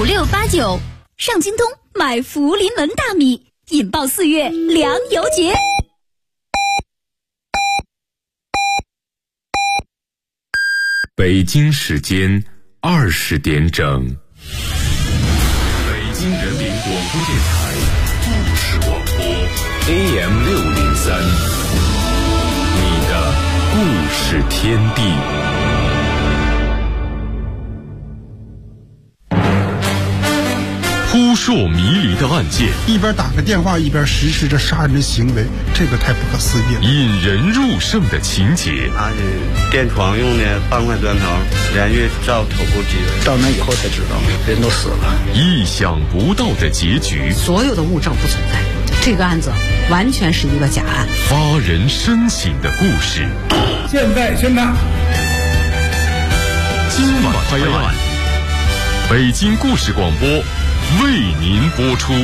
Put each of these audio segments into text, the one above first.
5689，上京东买福临门大米，引爆4月粮油节。 北京时间20点整，北京人民广播电台故事广播 AM603，你的故事天地。扑朔迷离的案件， 一边打个电话一边实施着杀人的行为，这个太不可思议了。 引人入胜的情节， 他是电床用的半块砖头连续照头部击人， 到那以后才知道人都死了。 意想不到的结局， 所有的物证不存在，这个案子完全是一个假案。 发人深省的故事， 现在宣判。 今晚拍案，北京故事广播为您播出。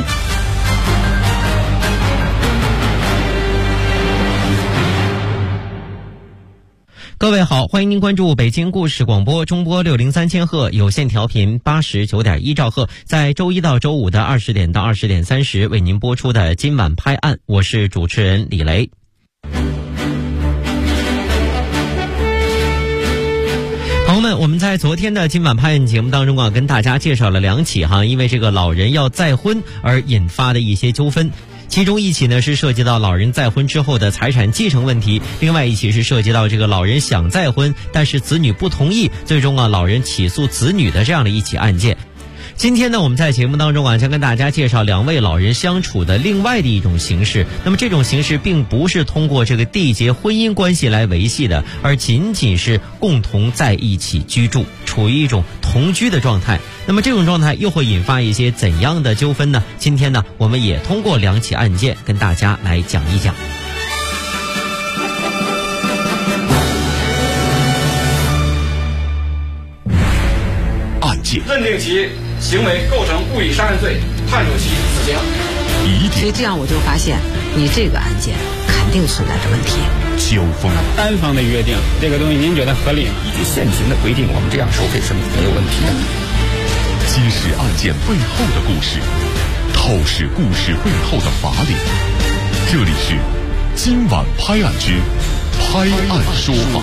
各位好，欢迎您关注北京故事广播中波603千赫有线调频89.1兆赫，在周一到周五的20点到20点30为您播出的今晚拍案，我是主持人李雷。朋友们，我们在昨天的今晚拍案节目当中跟大家介绍了2起因为这个老人要再婚而引发的一些纠纷。其中一起呢是涉及到老人再婚之后的财产继承问题，另外一起是涉及到这个老人想再婚，但是子女不同意，最终老人起诉子女的这样的一起案件。今天呢，我们在节目当中将跟大家介绍2位老人相处的另外的一种形式。那么这种形式并不是通过这个缔结婚姻关系来维系的，而仅仅是共同在一起居住，处于一种同居的状态。那么这种状态又会引发一些怎样的纠纷呢？今天呢，我们也通过2起案件跟大家来讲一讲。 案件认定其行为构成故意杀人罪，判处其死刑。 所以这样我就发现，你这个案件肯定存在着问题。 交锋， 单方的约定，这个东西您觉得合理吗？ 依据现行的规定，我们这样收费是没有问题的。 揭示案件背后的故事，透视故事背后的法理。这里是今晚拍案之拍案说法。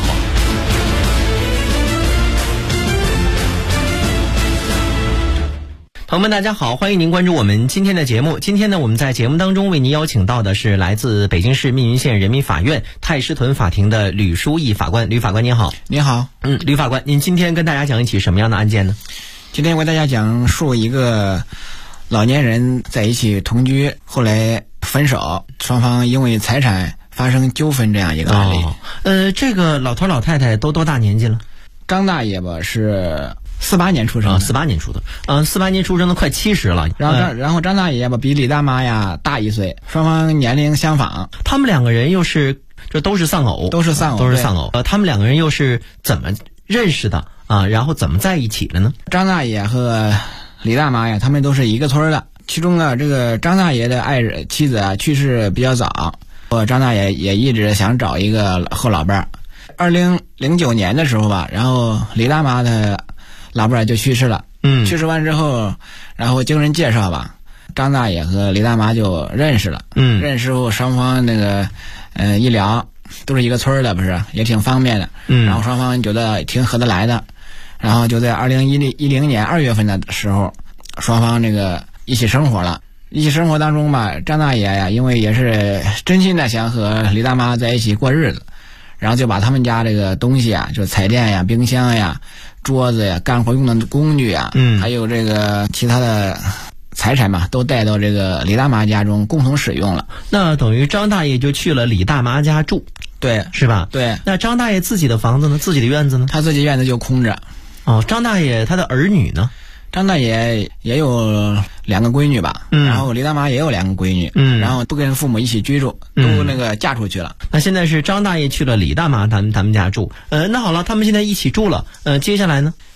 朋友们大家好，欢迎您关注我们今天的节目。今天呢，我们在节目当中为您邀请到的是来自北京市密云县人民法院太师屯法庭的吕书义法官。吕法官您好。 您好。 吕法官，您今天跟大家讲一起什么样的案件呢？ 今天我为大家讲述一个老年人在一起同居，后来分手，双方因为财产发生纠纷这样一个案例。 这个老头老太太都多大年纪了？ 张大爷吧是48年出生的 ，48年出的，48年出生的快70了。 然后张大爷吧比李大妈呀大1岁，双方年龄相仿。 他们2个人又是这都是丧偶， 都是丧偶。 他们2个人又是怎么认识的啊？然后怎么在一起了呢？ 张大爷和李大妈呀，他们都是一个村的。其中这个张大爷的妻子去世比较早，张大爷也一直想找一个后老伴儿。2009年的时候吧，然后李大妈的老伴儿就去世了。去世完之后，然后经人介绍吧，张大爷和李大妈就认识了。认识后双方那个一聊，都是一个村的，不是也挺方便的。然后双方觉得挺合得来的，然后就在2010年2月份的时候，双方这个一起生活了。一起生活当中吧，张大爷呀，因为也是真心的想和李大妈在一起过日子，然后就把他们家这个东西就彩电呀、冰箱呀、桌子呀、干活用的工具呀，还有这个其他的财产嘛，都带到这个李大妈家中共同使用了。 那等于张大爷就去了李大妈家住， 对， 是吧？ 对。 那张大爷自己的房子呢？自己的院子呢？ 他自己院子就空着。 张大爷他的儿女呢？ 张大爷也有2个闺女吧，然后李大妈也有2个闺女，然后都跟父母一起居住，都那个嫁出去了。 那现在是张大爷去了李大妈他们家住，那好了，他们现在一起住了，接下来呢？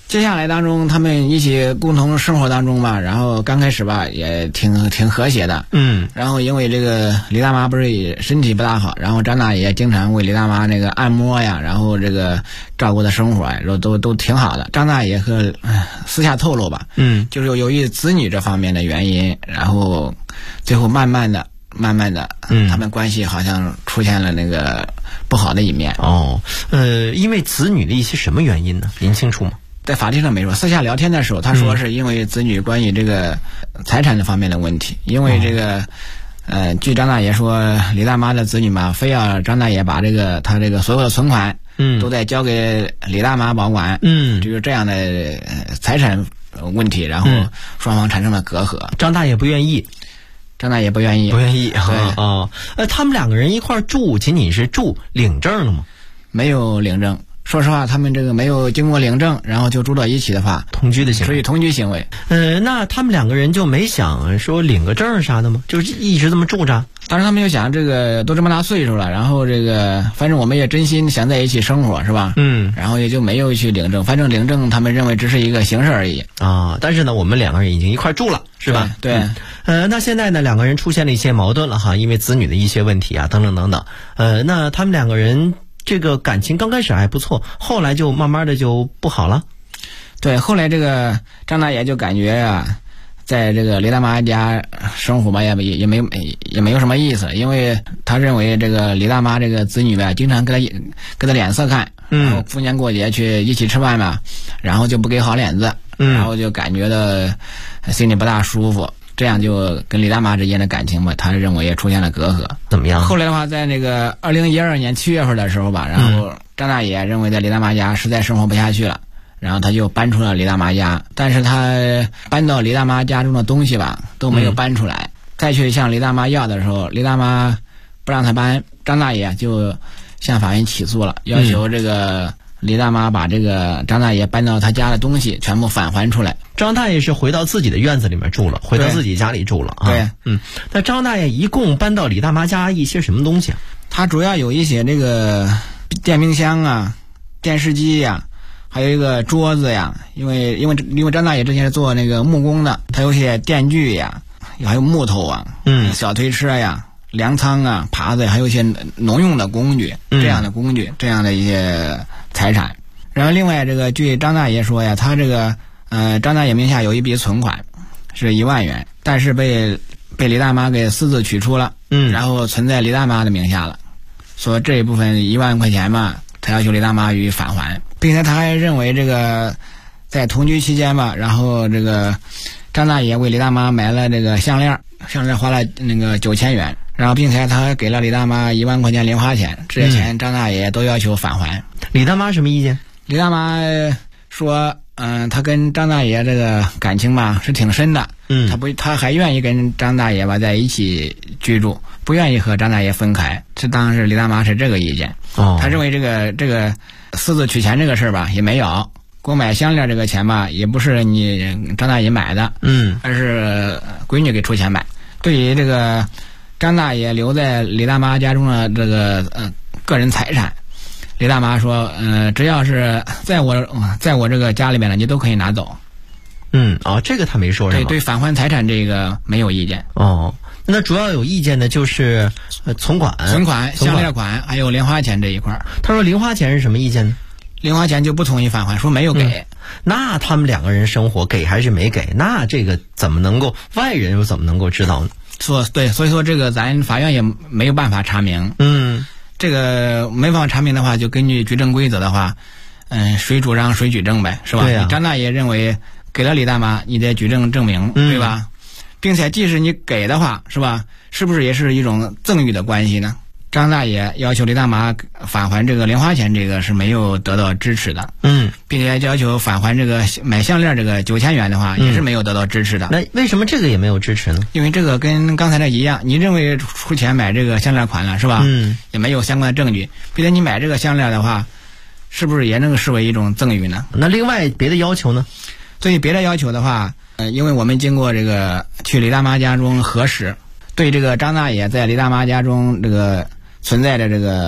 接下来当中，他们一起共同生活当中吧，然后刚开始吧也挺和谐的，然后因为这个李大妈不是也身体不大好，然后张大爷经常为李大妈那个按摩呀，然后这个照顾的生活呀，都挺好的。张大爷和私下透露吧，就是由于子女这方面的原因，然后最后慢慢的，他们关系好像出现了那个不好的一面。 因为子女的一些什么原因呢？您清楚吗？ 在法庭上没说，私下聊天的时候，他说是因为子女关于这个财产的方面的问题，因为这个，据张大爷说，李大妈的子女嘛，非要张大爷把他这个所有的存款，都得交给李大妈保管，就是这样的财产问题，然后双方产生了隔阂。 张大爷不愿意。 张大爷不愿意。 对他们两个人一块住，仅仅是住，领证了吗？ 没有领证。说实话，他们这个没有经过领证，然后就住到一起的话， 同居的行为， 属于同居行为。 那他们两个人就没想说领个证啥的吗？就是一直这么住着。 当时他们就想，这个都这么大岁数了，然后这个反正我们也真心想在一起生活，是吧？然后也就没有去领证。反正领证他们认为只是一个形式而已啊。但是呢，我们两个人已经一块住了，是吧？ 对。 那现在呢，两个人出现了一些矛盾了哈，因为子女的一些问题啊，等等等等。那他们两个人这个感情刚开始还不错，后来就慢慢的就不好了。 对，后来这个张大爷就感觉啊，在这个李大妈家生活吧，也没有什么意思，因为他认为这个李大妈这个子女吧，经常给他脸色看，然后逢年过节去一起吃饭嘛，然后就不给好脸子，然后就感觉到心里不大舒服。这样就跟李大妈之间的感情吧，他认为也出现了隔阂。 怎么样？ 后来的话，在那个2012年7月份的时候吧，然后张大爷认为在李大妈家实在生活不下去了，然后他就搬出了李大妈家。但是他搬到李大妈家中的东西吧都没有搬出来，再去向李大妈要的时候，李大妈不让他搬，张大爷就向法院起诉了，要求这个李大妈把这个张大爷搬到他家的东西全部返还出来。 张大爷是回到自己的院子里面住了，回到自己家里住了啊。 对， 那张大爷一共搬到李大妈家一些什么东西啊？ 他主要有一些这个电冰箱啊、电视机呀，还有一个桌子呀。因为张大爷之前是做那个木工的，他有些电锯呀，还有木头啊，小推车呀、粮仓啊、耙子，还有一些农用的工具，这样的一些财产。然后另外这个据张大爷说呀，他这个张大爷名下有一笔存款是1万元，但是被李大妈给私自取出了，然后存在李大妈的名下了，说这一部分1万块钱嘛，他要求李大妈予以返还，并且他还认为这个在同居期间吧，然后这个张大爷为李大妈买了这个项链花了那个9000元，然后并且他还给了李大妈1万块钱零花钱，这些钱张大爷都要求返还。 李大妈什么意见？ 李大妈说他跟张大爷这个感情吧是挺深的，他还愿意跟张大爷吧在一起居住，不愿意和张大爷分开。这当时李大妈是这个意见。他认为这个私自取钱这个事儿吧也没有，给我买项链这个钱吧也不是你张大爷买的，而是闺女给出钱买。对于这个张大爷留在李大妈家中的这个个人财产，李大妈说只要是在我这个家里面的你都可以拿走。 这个他没说是吗？ 对返还财产这个没有意见。 那主要有意见的就是存款、 项链款还有零花钱这一块。 他说零花钱是什么意见呢？ 零花钱就不同意返还，说没有给。 那他们两个人生活给还是没给？那这个怎么能够外人又怎么能够知道呢？ 所以说这个咱法院也没有办法查明。这个没办法查明的话，就根据举证规则的话，谁主张谁举证呗，是吧？ 对呀。 张大爷认为给了李大妈，你得举证证明，对吧？并且即使你给的话，是吧？是不是也是一种赠与的关系呢？张大爷要求李大妈返还这个零花钱，这个是没有得到支持的。并且要求返还这个买项链这个9000元的话，也是没有得到支持的。 那为什么这个也没有支持呢？ 因为这个跟刚才的一样，你认为出钱买这个项链款了，是吧？也没有相关的证据。并且你买这个项链的话，是不是也能视为一种赠与呢？ 那另外别的要求呢？ 对于别的要求的话，因为我们经过这个去李大妈家中核实，对这个张大爷在李大妈家中这个存在的这个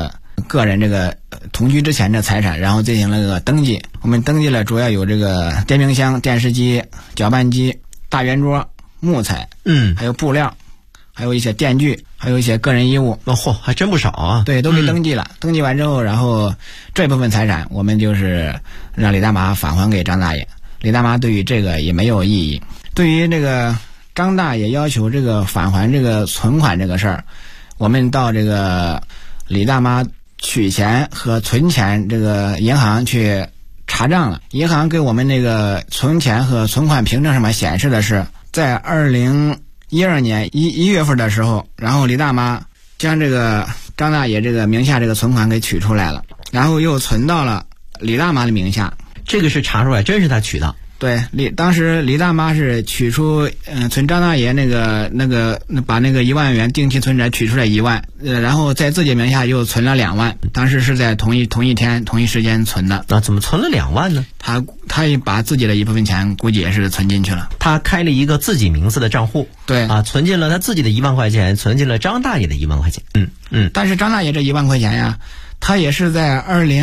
个人这个同居之前的财产，然后进行了这个登记。我们登记了主要有这个电冰箱、电视机、搅拌机、大圆桌、木材，还有布料，还有一些电锯，还有一些个人衣物。 还真不少啊。 对，都给登记了。登记完之后，然后这部分财产我们就是让李大妈返还给张大爷。李大妈对于这个也没有异议。对于这个张大爷要求这个返还这个存款这个事儿，我们到这个李大妈取钱和存钱这个银行去查账了。银行给我们那个存钱和存款凭证上面显示的是，在2012年1月份的时候，然后李大妈将这个张大爷这个名下这个存款给取出来了，然后又存到了李大妈的名下。 这个是查出来，真是他取的。 对，当时李大妈是取出存张大爷把那个1万元定期存折取出来1万，然后在自己名下又存了2万，当时是在同一天同一时间存的。 那怎么存了2万呢？ 他也把自己的一部分钱估计也是存进去了。 他开了一个自己名字的账户， 对啊，存进了他自己的1万块钱，存进了张大爷的1万块钱。 但是张大爷这1万块钱呀，他也是在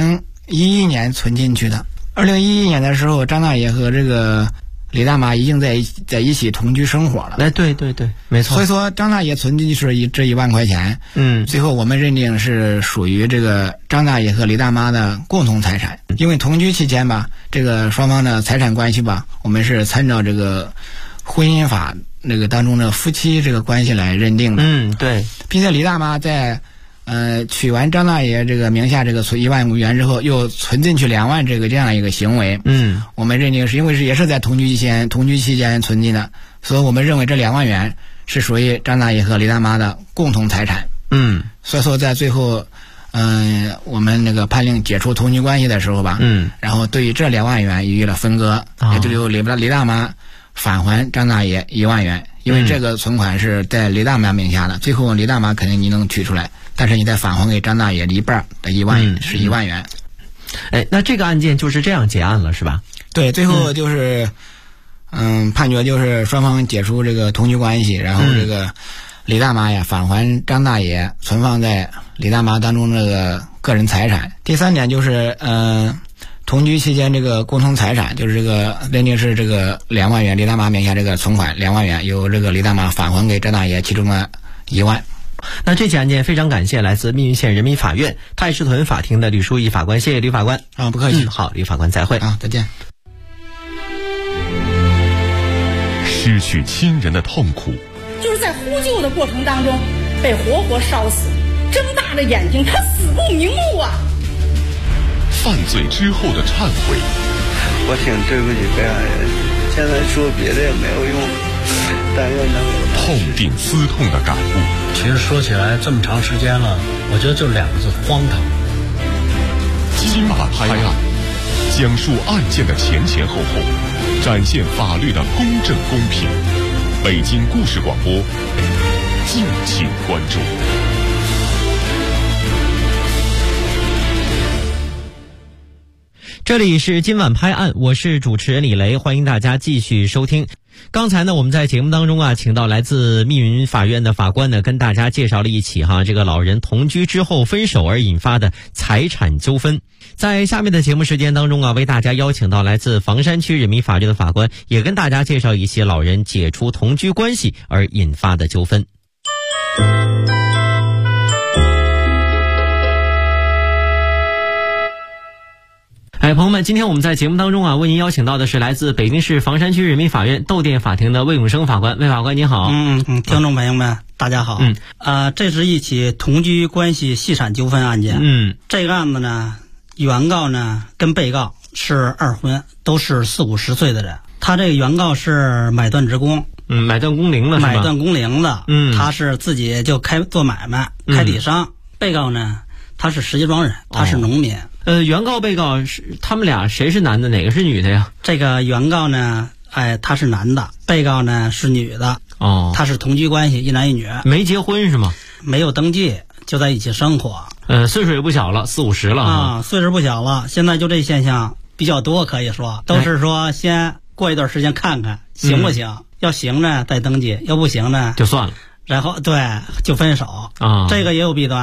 2011年存进去的。2011年的时候，张大爷和这个李大妈已经在一起同居生活了。 对，没错。 所以说张大爷存进去是这1万块钱，最后我们认定是属于这个张大爷和李大妈的共同财产。因为同居期间吧，这个双方的财产关系吧，我们是参照这个婚姻法那个当中的夫妻这个关系来认定的。 对， 并且李大妈在取完张大爷这个名下这个存1万元之后，又存进去2万这样一个行为，我们认定是因为也是在同居期间存进的，所以我们认为这2万元是属于张大爷和李大妈的共同财产。所以说在最后，我们那个判令解除同居关系的时候吧，然后对于这2万元予以了分割，也就由李大妈返还张大爷1万元。因为这个存款是在李大妈名下的，最后李大妈肯定你能取出来，但是你再返还给张大爷一半的1万是1万元。 那这个案件就是这样结案了，是吧？ 对，最后就是判决就是双方解除这个同居关系，然后这个李大妈呀返还张大爷存放在李大妈当中这个个人财产。第3点就是同居期间这个共同财产，就是这个认定是这个2万元，李大妈名下这个存款2万元由这个李大妈返还给张大爷其中的1万。 那这起案件非常感谢来自密云县人民法院太师屯法庭的吕书义法官，谢谢吕法官。 不客气。 好，吕法官再会。 再见。 失去亲人的痛苦， 就是在呼救的过程当中被活活烧死，睁大了眼睛，他死不瞑目啊！ 犯罪之后的忏悔， 我挺对不起被害人，现在说别的也没有用，但愿能有痛定思痛的感悟。 其实说起来这么长时间了，我觉得就2个字：荒唐。 今晚拍案，讲述案件的前后后，展现法律的公正公平。北京故事广播，敬请关注。 这里是今晚拍案，我是主持人李雷，欢迎大家继续收听。刚才呢，我们在节目当中请到来自密云法院的法官呢，跟大家介绍了一起这个老人同居之后分手而引发的财产纠纷。在下面的节目时间当中为大家邀请到来自房山区人民法院的法官，也跟大家介绍一些老人解除同居关系而引发的纠纷。朋友们，今天我们在节目当中为您邀请到的是来自北京市房山区人民法院窦店法庭的魏永生法官。魏法官您好。 听众朋友们大家好。这是一起同居关系系产纠纷案件。这个案子呢，原告呢跟被告是2婚，都是40、50岁的人。他这个原告是买断职工， 买断工龄了是吧？ 买断工龄的。他是自己就做买卖，开底商。被告呢，他是石家庄人，他是农民。 原告被告是他们俩谁是男的，哪个是女的呀？ 这个原告呢，他是男的，被告呢是女的。他是同居关系，一男一女， 没结婚是吗？ 没有登记，就在一起生活。 岁数也不小了，40、50了岁数不小了。现在就这现象比较多，可以说都是说先过一段时间看看行不行，要行呢再登记，要不行呢就算了， 然后对就分手这个也有弊端。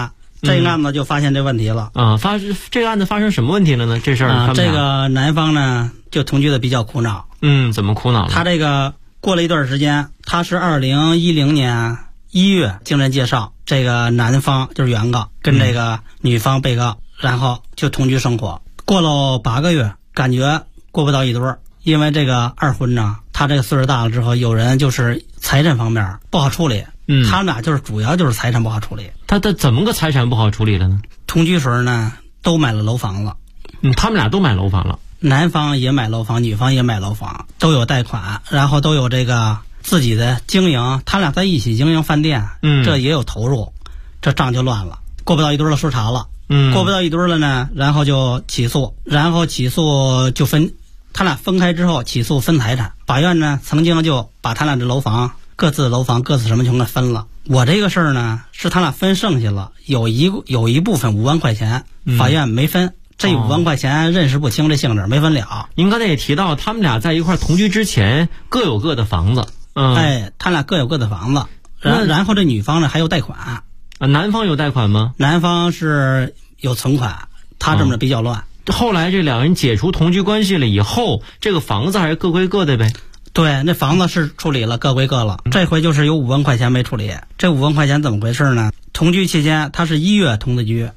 这个案子就发现这问题了啊。这个案子发生什么问题了呢？这事儿这个男方呢就同居的比较苦恼。 怎么苦恼了？ 他这个过了一段时间，他是2010年1月经人介绍，这个男方就是原告跟这个女方被告，然后就同居生活。过了8个月，感觉过不到一堆儿，因为这个二婚呢，他这个岁数大了之后，有人就是财产方面不好处理。他们俩就是主要就是财产不好处理。 他怎么个财产不好处理了呢？ 同居时候呢，都买了楼房了。 他们俩都买楼房了。 男方也买楼房，女方也买楼房，都有贷款，然后都有这个自己的经营，他俩在一起经营饭店，这也有投入，这账就乱了。过不到一堆了，说查了，过不到一堆了呢，然后就起诉，就分，他俩分开之后起诉分财产。法院呢曾经就把他俩的各自什么全给分了。我这个事儿呢是他俩分剩下了，有一部分5万块钱，法院没分。这5万块钱认识不清这性质，没分了。 您刚才也提到，他们俩在一块同居之前各有各的房子。 他俩各有各的房子。然后这女方呢还有贷款。 男方有贷款吗？ 男方是有存款，他这么比较乱。 后来这两人解除同居关系了以后，这个房子还是各归各的呗？ 对，那房子是处理了，各归各了。这回就是有5万块钱没处理。这5万块钱怎么回事呢？同居期间，他是1月同的居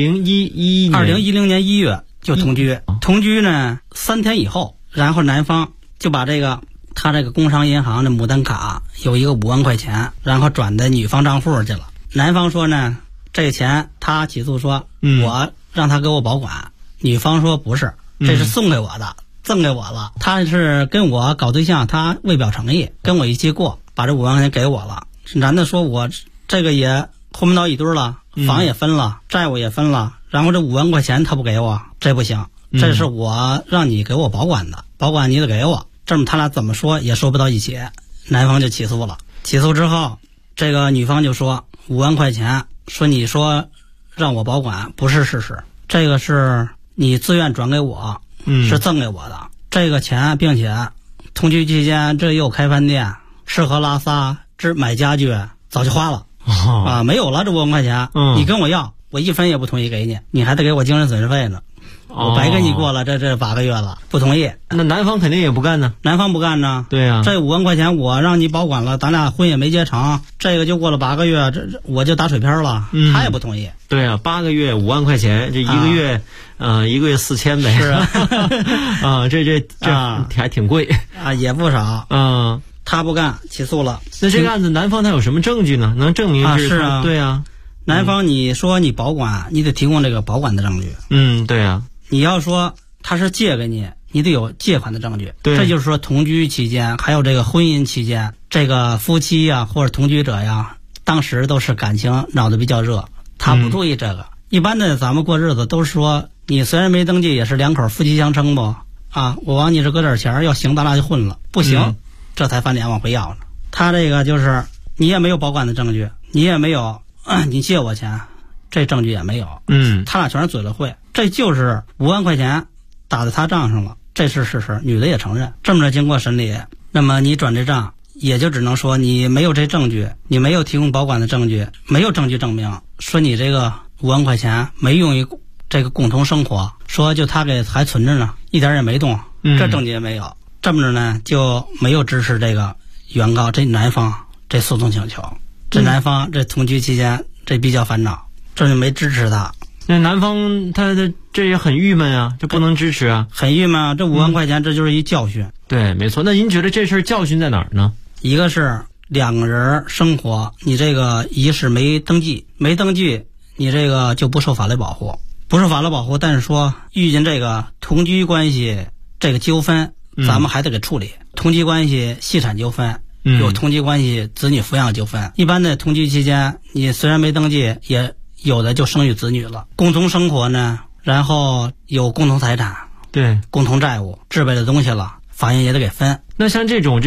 ，2010年1月就同居。同居呢3天以后，然后男方就把他这个工商银行的牡丹卡有一个5万块钱，然后转到女方账户去了。男方说呢，这钱他起诉说，我让他给我保管。女方说不是，这是送给我的。赠给我了，他是跟我搞对象，他未表诚意，跟我一起过，把这5万块钱给我了。男的说我这个也混不到一堆了，房也分了，债务也分了，然后这5万块钱他不给我，这不行，这是我让你给我保管的，保管你得给我。这么他俩怎么说也说不到一起，男方就起诉了。起诉之后，这个女方就说5万块钱，说你说让我保管不是事实，这个是你自愿转给我。是赠给我的这个钱，并且同居期间这又开饭店，吃喝拉撒，买家具早就花了没有了这5万块钱。你跟我要，我1分也不同意给你，你还得给我精神损失费呢。我白跟你过了这8个月了，不同意。 那男方肯定也不干呢。 男方不干呢。 对呀， 这5万块钱我让你保管了，咱俩婚也没结成，这个就过了8个月，我就打水漂了。他也不同意。 对啊，8个月5万块钱，这一个月1个月4000呗。 是啊， 这还挺贵也不少。他不干，起诉了。 那这个案子男方他有什么证据呢？能证明是啊？ 对啊， 男方你说你保管，你得提供这个保管的证据。 对啊。 你要说他是借给你，你得有借款的证据。 对， 这就是说同居期间还有这个婚姻期间，这个夫妻呀或者同居者呀，当时都是感情闹得比较热，他不注意这个。一般的咱们过日子都是说，你虽然没登记，也是2口夫妻相称不我往你这搁点钱，要行咱俩就混了，不行，这才翻脸往回要呢。他这个就是你也没有保管的证据，你也没有你借我钱，这证据也没有。他俩全是嘴了会，这就是5万块钱打在他账上了，这是事实，女的也承认。这么着经过审理，那么你转这账也就只能说你没有这证据，你没有提供保管的证据，没有证据证明说你这个5万块钱没用于这个共同生活，说就他给还存着呢，一点也没动，这证据也没有。这么着呢就没有支持这个原告这男方这诉讼请求。这男方这同居期间这比较烦恼，这就没支持他。 那男方他的这也很郁闷啊，这不能支持啊， 很郁闷啊。这5万块钱这就是一教训。 对，没错。那您觉得这事教训在哪儿呢？ 一个是2个人生活，你这个一是没登记，你这个就不受法律保护，但是说遇见这个同居关系这个纠纷，咱们还得给处理。同居关系系产纠纷，有同居关系子女抚养纠纷。一般的同居期间，你虽然没登记，也有的就生育子女了。共同生活呢，然后有共同财产， 对， 共同债务，置备的东西了，法院也得给分。 那像这种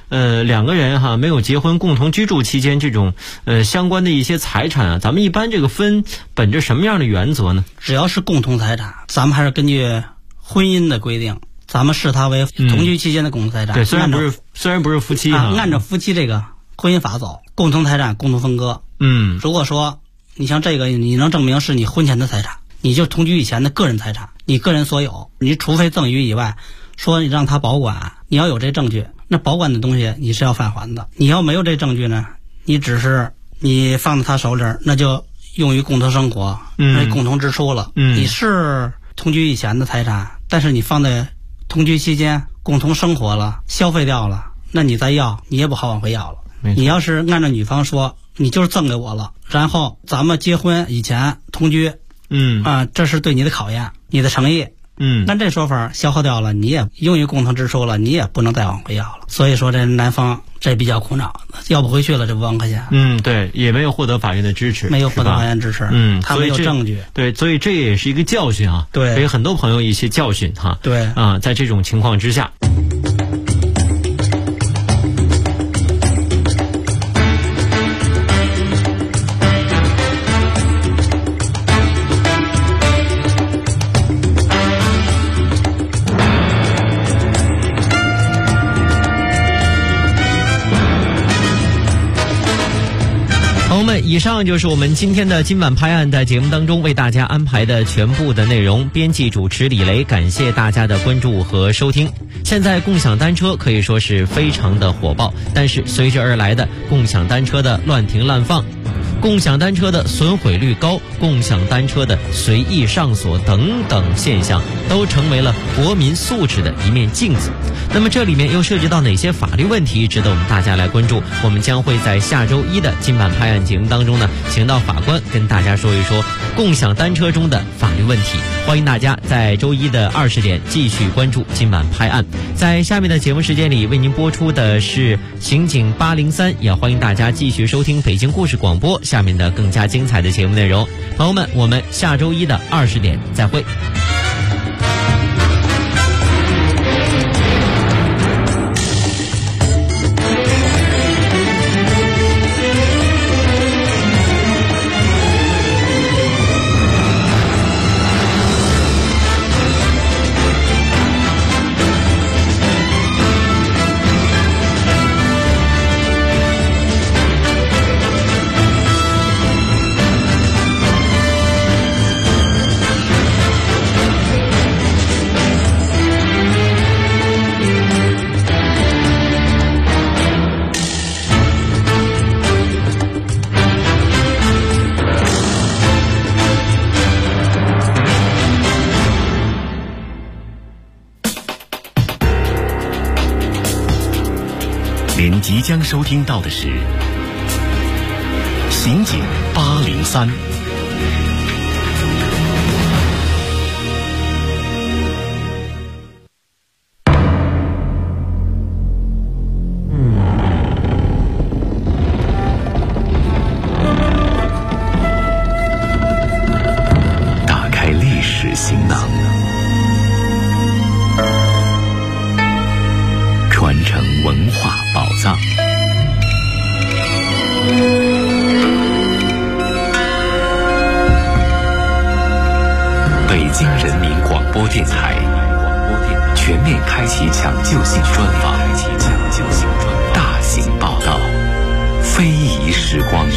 2个人没有结婚共同居住期间这种相关的一些财产啊，咱们一般这个分本着什么样的原则呢？ 只要是共同财产，咱们还是根据婚姻的规定，咱们视它为同居期间的共同财产。 对，虽然不是夫妻按照夫妻这个婚姻法走，共同财产共同分割。如果说你像这个，你能证明是你婚前的财产，你就同居以前的个人财产，你个人所有，你除非赠与以外，说你让他保管，你要有这证据，那保管的东西你是要返还的。你要没有这证据呢，你只是你放在他手里，那就用于共同生活，共同支出了。你是同居以前的财产，但是你放在同居期间共同生活了，消费掉了，那你再要你也不好往回要了。你要是按照女方说你就是赠给我了，然后咱们结婚以前同居，这是对你的考验，你的诚意，那这说法消耗掉了，你也用于共同支出了，你也不能再往回要了。所以说这男方这比较苦恼，要不回去了这5万块钱。 对，也没有获得法院的支持， 没有获得法院支持，他没有证据。 对，所以这也是一个教训啊， 对， 给很多朋友一些教训哈。 对啊，在这种情况之下。以上就是我们今天的今晚拍案的节目当中为大家安排的全部的内容。编辑主持李雷，感谢大家的关注和收听。现在共享单车可以说是非常的火爆，但是随之而来的共享单车的乱停滥放，共享单车的损毁率高，共享单车的随意上锁等等现象，都成为了国民素质的一面镜子。那么这里面又涉及到哪些法律问题值得我们大家来关注？我们将会在下周一的今晚拍案节目当中呢，请到法官跟大家说一说共享单车中的法律问题。欢迎大家在周一的20点继续关注今晚拍案。在下面的节目时间里为您播出的是刑警803，也欢迎大家继续收听北京故事广播下面的更加精彩的节目内容。朋友们，我们下周一的20点再会。 您即将收听到的是刑警803。打开历史行囊，传承文化宝藏。北京人民广播电台全面开启抢救性专访，大型报道，非遗时光。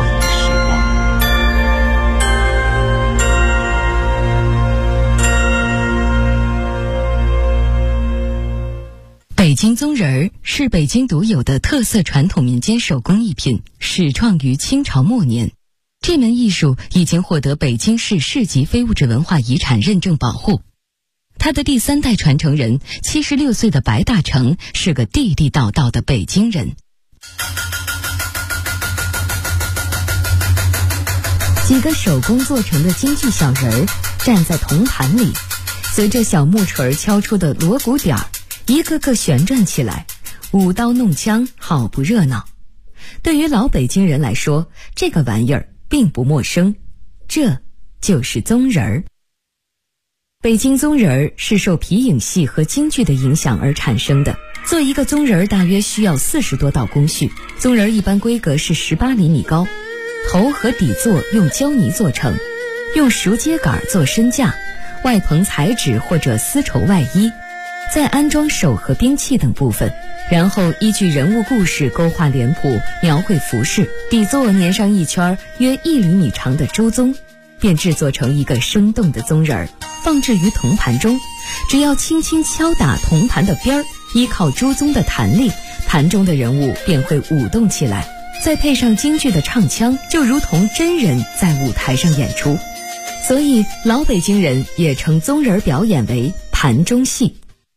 北京棕人儿是北京独有的特色传统民间手工艺品，始创于清朝末年。这门艺术已经获得北京市市级非物质文化遗产认证保护。他的第3代传承人76岁的白大成是个地地道道的北京人。几个手工做成的京剧小人儿站在铜盘里，随着小木锤敲出的锣鼓点儿，一个个旋转起来，舞刀弄枪，好不热闹。对于老北京人来说，这个玩意儿并不陌生，这就是棕人儿。北京棕人儿是受皮影戏和京剧的影响而产生的。做一个棕人儿大约需要40多道工序。棕人儿一般规格是18厘米高，头和底座用胶泥做成，用熟秸秆做身架，外棚彩纸或者丝绸外衣， 再安装手和兵器等部分，然后依据人物故事勾画脸谱，描绘服饰，底座粘上一圈约1厘米长的猪鬃，便制作成一个生动的鬃人儿，放置于铜盘中。只要轻轻敲打铜盘的边儿，依靠猪鬃的弹力，盘中的人物便会舞动起来，再配上京剧的唱腔，就如同真人在舞台上演出。所以老北京人也称鬃人表演为盘中戏。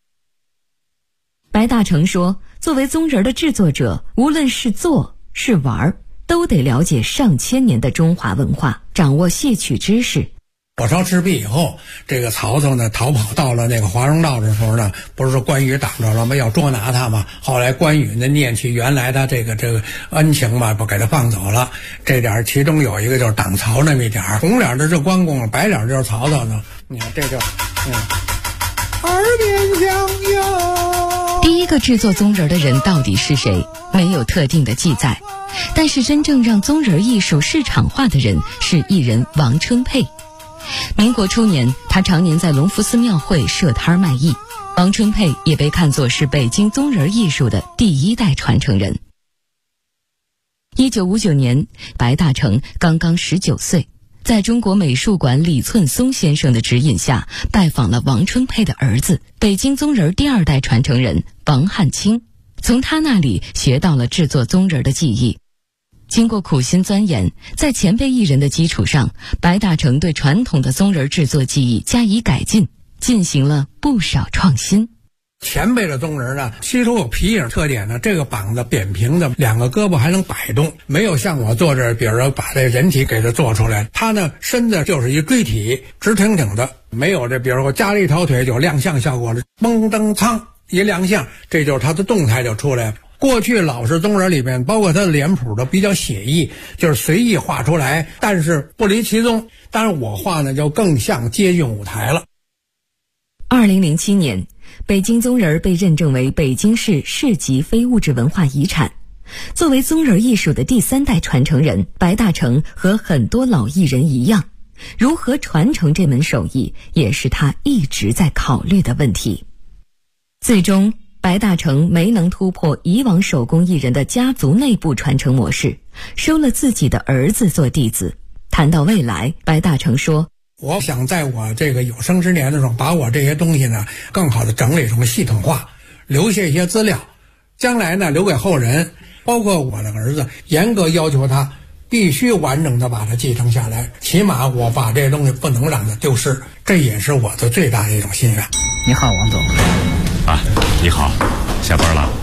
白大成说，作为鬃人的制作者，无论是做是玩，都得了解上千年的中华文化，掌握戏曲知识。 火烧赤壁以后，这个曹操呢逃跑到了那个华容道的时候呢，不是说关羽挡着了吗？要捉拿他嘛。后来关羽呢念起原来他这个恩情嘛，不给他放走了。这点其中有一个就是挡曹那么一点，红脸的是关公，白脸就是曹操呢。你看这就耳边响哟。 第一个制作鬃人的人到底是谁，没有特定的记载。但是真正让鬃人艺术市场化的人是艺人王春佩。民国初年，他常年在隆福寺庙会设摊卖艺。王春佩也被看作是北京鬃人艺术的第1代传承人。1959年，白大成刚刚19岁，在中国美术馆李寸松先生的指引下，拜访了王春佩的儿子，北京鬃人第2代传承人王汉卿，从他那里学到了制作鬃人的技艺。经过苦心钻研，在前辈艺人的基础上，白大成对传统的鬃人制作技艺加以改进，进行了不少创新。 前辈的鬃人呢，其中有皮影特点呢，这个膀子扁平的，2个胳膊还能摆动，没有像我做这，比如说把这人体给它做出来，他呢身子就是一锥体，直挺挺的，没有这比如说加了一条腿有亮相效果的，嘣噔噌一亮相，这就是他的动态就出来了。过去老式鬃人里面，包括他的脸谱都比较写意，就是随意画出来，但是不离其宗。当然我画呢就更像接近舞台了。 2007年，北京鬃人被认证为北京市市级非物质文化遗产。作为鬃人艺术的第3代传承人，白大成和很多老艺人一样，如何传承这门手艺，也是他一直在考虑的问题。最终白大成没能突破以往手工艺人的家族内部传承模式，收了自己的儿子做弟子。谈到未来，白大成说， 我想在我这个有生之年的时候，把我这些东西呢更好的整理成系统化，留下一些资料，将来呢留给后人，包括我的儿子，严格要求他必须完整的把它继承下来，起码我把这些东西不能让它丢失，这也是我的最大的一种心愿。 你好，王总。 啊，你好，下班了。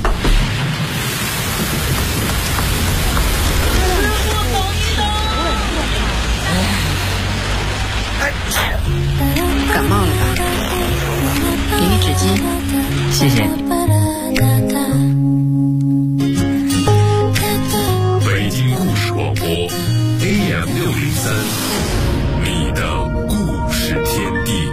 感冒了吧？给你纸巾，谢谢。 北京故事广播 AM603，你的故事天地。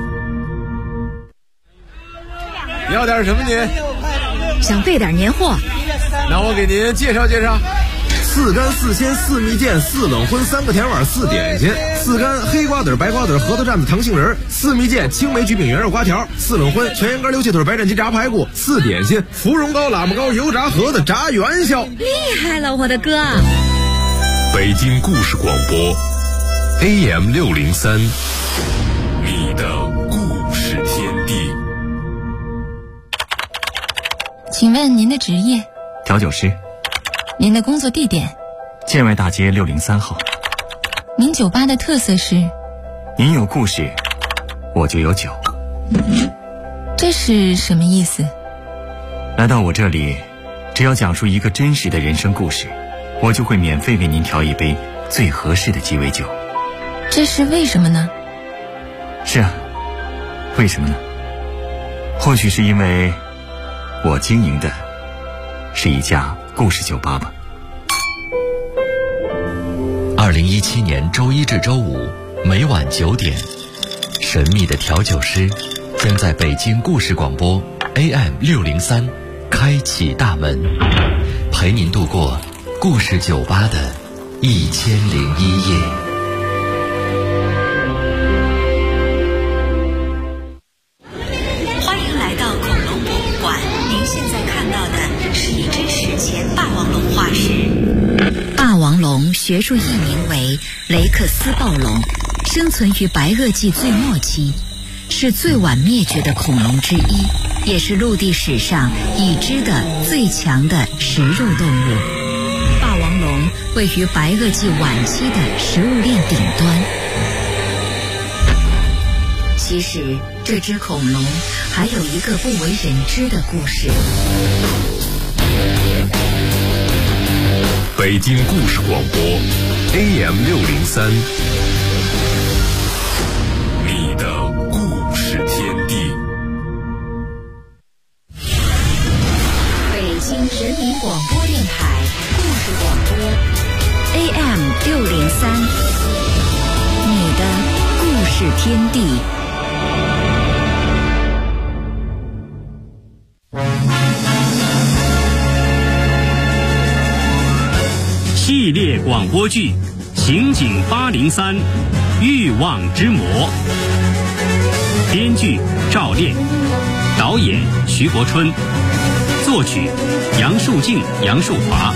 你要点什么您？ 想备点年货。 那我给您介绍介绍：4干4鲜4蜜饯4冷荤3个甜碗4点心，4干黑瓜子白瓜子核桃蘸子糖杏仁，4蜜饯青梅焗饼圆肉瓜条，4冷荤全羊肝溜气腿白斩鸡炸排骨，4点心芙蓉糕喇嘛糕油炸盒子炸元宵。 厉害了，我的哥！ 北京故事广播 AM603，你的故事天地。 请问您的职业？ 调酒师。 您的工作地点？ 建外大街603号。 您酒吧的特色是？ 您有故事，我就有酒。 这是什么意思？ 来到我这里，只要讲述一个真实的人生故事，我就会免费为您调一杯最合适的鸡尾酒。 这是为什么呢？ 是啊，为什么呢？或许是因为我经营的是一家故事酒吧吧。 2017年周一至周五每晚9点，神秘的调酒师将在北京故事广播 AM603开启大门，陪您度过故事酒吧的1001夜。 欢迎来到学术艺名为雷克斯暴龙，生存于白垩纪最末期，是最晚灭绝的恐龙之一，也是陆地史上已知的最强的食肉动物。霸王龙位于白垩纪晚期的食物链顶端。其实这只恐龙还有一个不为人知的故事。 北京故事广播 AM603， 你的故事天地。 北京人民广播电台故事广播 AM603， 你的故事天地。 系列广播剧《刑警803欲望之魔》，编剧赵炼，导演徐国春，作曲杨树静、杨树华。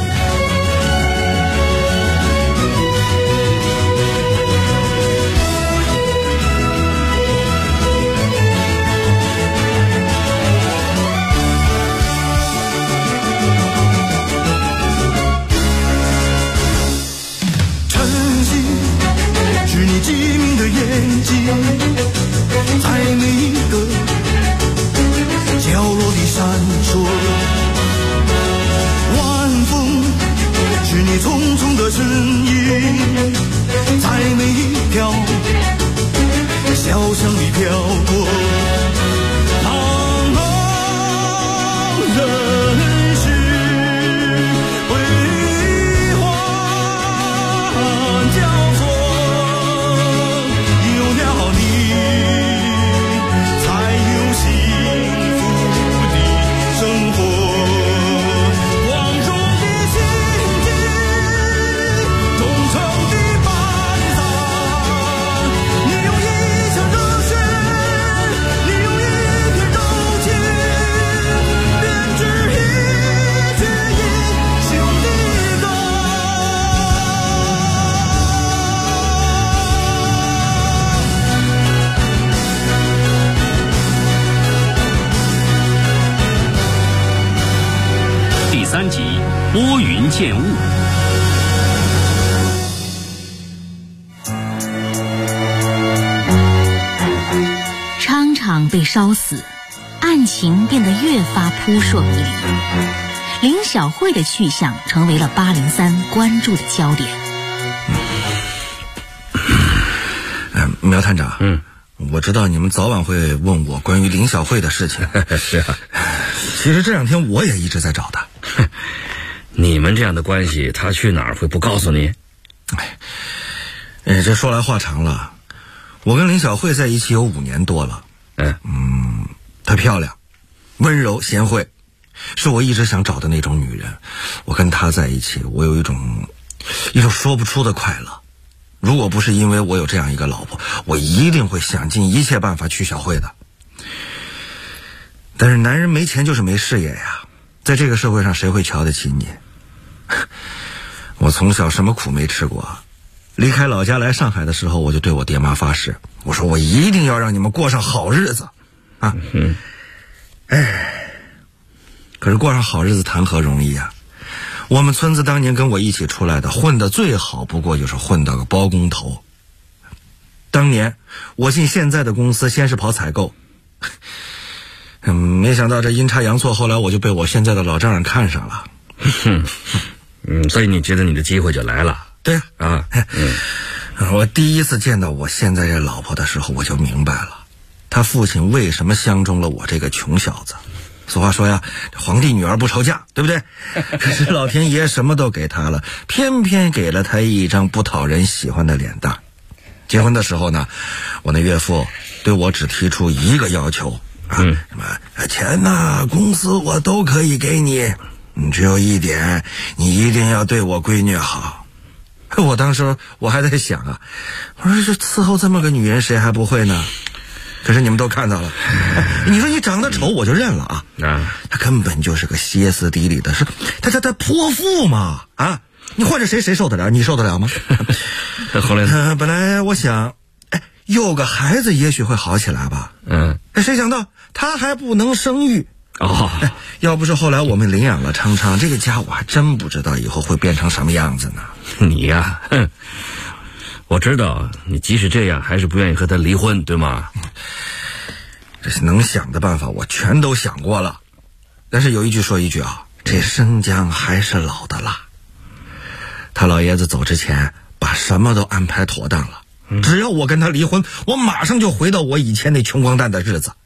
机敏的眼睛，在每一个角落里闪烁。晚风是你匆匆的身影，在每一条小巷里飘过。茫茫人世辉煌交错。 第3集拨云见雾。 商场被烧死，案情变得越发扑朔迷离。林小慧的去向成为了803关注的焦点。 苗探长，我知道你们早晚会问我关于林小慧的事情。 是啊， 其实这2天我也一直在找她。 你们这样的关系，她去哪儿会不告诉你？ 这说来话长了。我跟林小慧在一起有5年多了。她漂亮、温柔、贤惠，是我一直想找的那种女人。我跟她在一起，我有一种说不出的快乐。如果不是因为我有这样一个老婆，我一定会想尽一切办法娶小慧的。但是男人没钱就是没事业呀，在这个社会上谁会瞧得起你？我从小什么苦没吃过，离开老家来上海的时候，我就对我爹妈发誓，我说我一定要让你们过上好日子啊！可是过上好日子谈何容易啊！我们村子当年跟我一起出来的，混得最好不过就是混到个包工头。当年我进现在的公司，先是跑采购，没想到这阴差阳错，后来我就被我现在的老丈人看上了。 所以你觉得你的机会就来了？ 对啊， 我第一次见到我现在这老婆的时候，我就明白了，他父亲为什么相中了我这个穷小子。俗话说呀，皇帝女儿不愁嫁，对不对？可是老天爷什么都给他了，偏偏给了他一张不讨人喜欢的脸蛋。结婚的时候呢，我那岳父对我只提出一个要求什么钱呐、公司我都可以给你，只有一点，你一定要对我闺女好。我当时我还在想啊，我说这伺候这么个女人谁还不会呢？可是你们都看到了，你说你长得丑我就认了啊，他根本就是个歇斯底里的，是他泼妇嘛啊！ 你换着谁受得了？你受得了吗？ 后来本来我想，有个孩子也许会好起来吧。谁想到他还不能生育。要不是后来我们领养了昌昌，这个家我还真不知道以后会变成什么样子呢。 你呀，我知道你即使这样还是不愿意和他离婚，对吗？ 这些能想的办法我全都想过了，但是有一句说一句啊，这生姜还是老的辣。他老爷子走之前把什么都安排妥当了，只要我跟他离婚，我马上就回到我以前那穷光蛋的日子。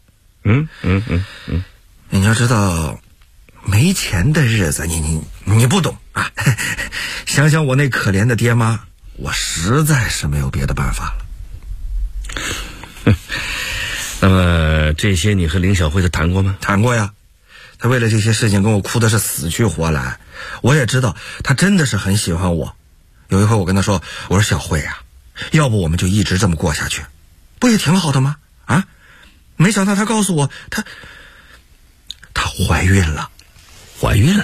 你要知道，没钱的日子你不懂啊。想想我那可怜的爹妈，我实在是没有别的办法了。 那么这些你和林小慧都谈过吗？ 谈过呀，他为了这些事情跟我哭的是死去活来。我也知道他真的是很喜欢我。有一回我跟他说，我说小慧啊，要不我们就一直这么过下去，不也挺好的吗？啊，没想到他告诉我她怀孕了。 怀孕了？